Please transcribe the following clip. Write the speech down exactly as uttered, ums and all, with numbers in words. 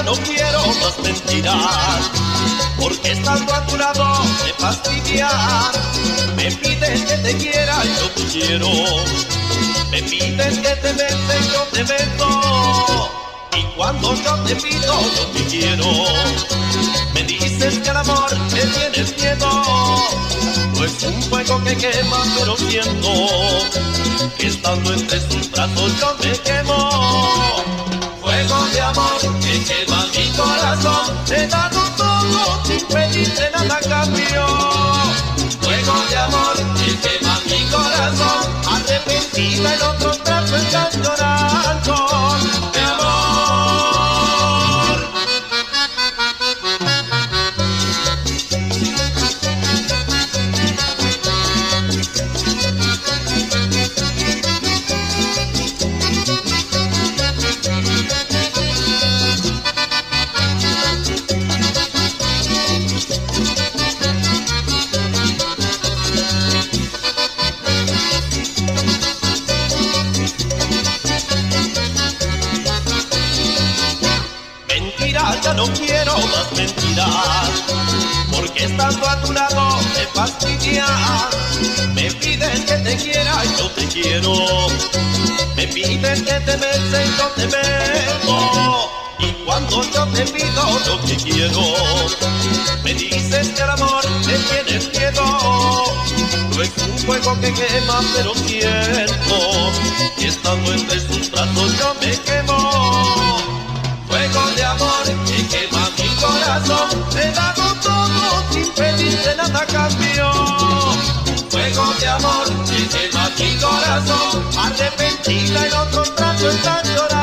no quiero más mentiras, porque estando a tu lado me fastidias. Me pides que te quiera y yo te quiero, me pides que te bese y yo te beso. Y cuando yo te pido yo te quiero, me dices que al amor le tienes miedo. No es un fuego que quema, pero siento que estando entre sus brazos yo me quemo. Fuego de amor que quema mi corazón, te he dado todo sin pedirte nada a cambio. Fuego de amor que quema mi corazón, arrepentida en otros brazos estás llorando. De amor. Ya no quiero más mentiras, porque estando a tu lado me fastidias. Me pides que te quiera y yo te quiero, me pides que te bese y yo te beso. Y cuando yo te pido lo que quiero, me dices que al amor le tienes miedo. No es un fuego que quema, pero siento que estando entre sus brazos yo me quemo. Fuego de amor que quema mi corazón, te he dado todo sin pedirte nada a cambio. Fuego de amor que quema mi corazón, arrepentida en otros brazos estás llorando.